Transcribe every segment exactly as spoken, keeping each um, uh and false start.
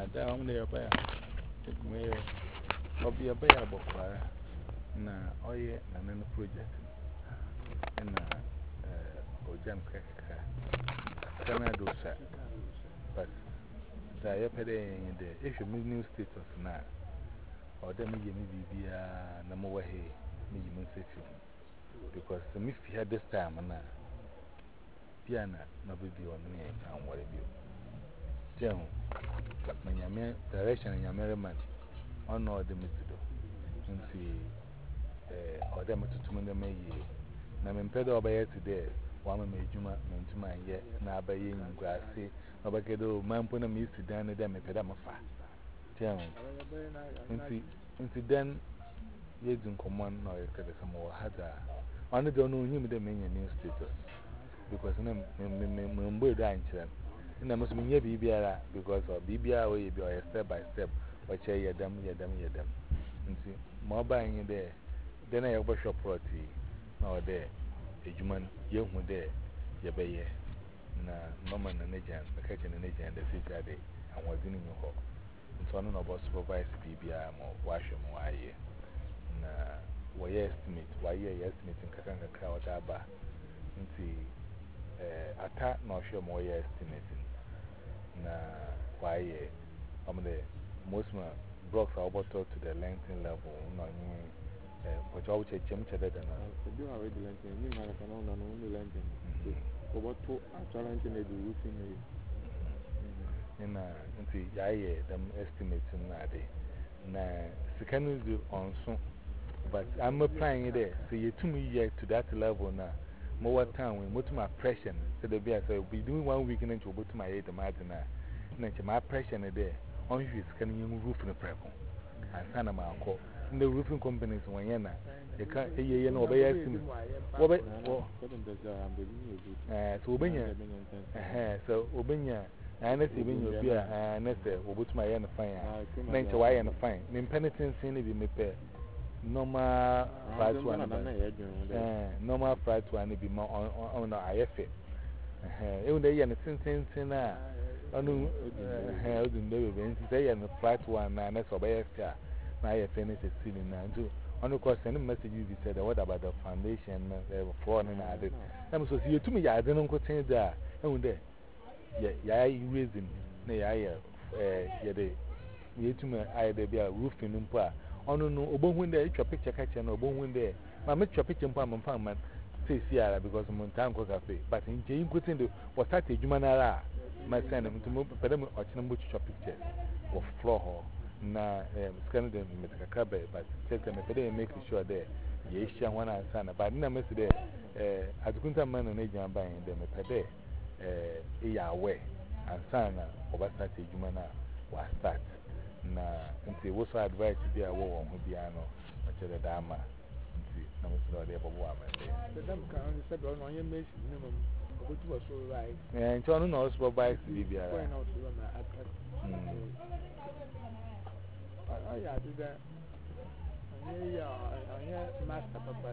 da I'm there by me. I'll be a bear book. Na oye na nene project na eh ojam kaka kana do sa but da ya pede yin de if you new status na or dem ye me bibia na mo wa he me yi mo safe because me fi had this time na piana na bibi on me kan wore bi jen na nyame direction nyame man on no de me do nti eh or dem to me dem yi na me pede obeye today wa ma ejuma me ntuma ye na abaye ngwase obakedo mampo na me si dan dem me pede mafa jen nti nti den ye dun common na ye kede samo hada one don't know him dem me new status because na me me me mbo do anchire na me so me nye bibiara because of bibiara we be or step by step what ye yedam yedam yedam nti mo ba yin de then I go shop property now there ejuman ye hu de ye beye na normal na nejan na kaje na nejan da sai jade an wazini mi ho nso no no boss supervise bibia mo washo mo aye na waye estimate waye estimate nkakan kakra wada ba nti eh ata na ohwe mo waye estimate na waye amde most ma blocks are about to the lengthening level no ni eh what you check chem check that na do already lengthening ni mara kana no no no lengthening about to actually lengthening the roofing na nti yaye them estimate na dey na sikanu do on so but I'm applying there so you to me yet to that level now more time we put my pressure so the be so be doing one week and to put my head the matter na na my pressure there on you can you roof no prepon and sana ma ko the roofing companies when yana you can ye ye no be estimate what be eh so obenya eh so obenya I know see when you be a nurse, or put my end fine. Mention why and fine. Mean penitence in the me pay. Normal price one, normal price one be more on I F it. Even they and since in a no held in the event, they and the price one, and that's obey after my finish is ceiling and do. On the course, any message you said, what about the foundation for and added? I'm so see you to me, I don't know what things there. And there. Yeah, yeah, reason. Nay, I eh, yeah, they need to me. I be a roof in Umpa. On no, Obon when they eat picture catcher, no bone when they. My make your picture palm and farm man say Sierra because of Montango Cafe. But in Jane put in the was that a Jumanara. My son, to move Pedam or Chinambuch picture of floor hall. Na, scanning them with a cabin, but take them a day making sure there. Yes, one son, but no mess there. Eh, as Gunta man and agent buying them a day. Eh, Yahweh and Sana Obasat Jumana was start. Na, and say, what's our advice to be a war on Hubiano, or to the Dama? No, Mister Odebo Woman. The Dam can said on your mission, minimum, which was so right. And John knows what buys to be there. Oh, yeah, do that. Yeah, I master papa.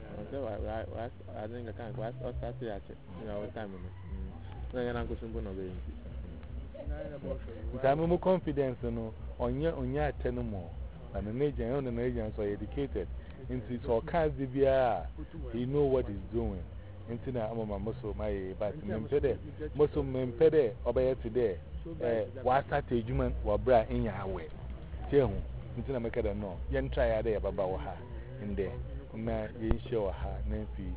I think I can't watch or start to actually, you know, time. Uncle Sumbo. I'm more confidence on your on your ten more. And an agent and an agent are educated. Into so can't be a he know what he's doing. Into now, I'm a muscle my but Mempede, muscle Mempede, obey today. What's that a human or bra in your way? Tell him, until I make it a no. Yen try a day about her in there. Na yen show her, Nancy,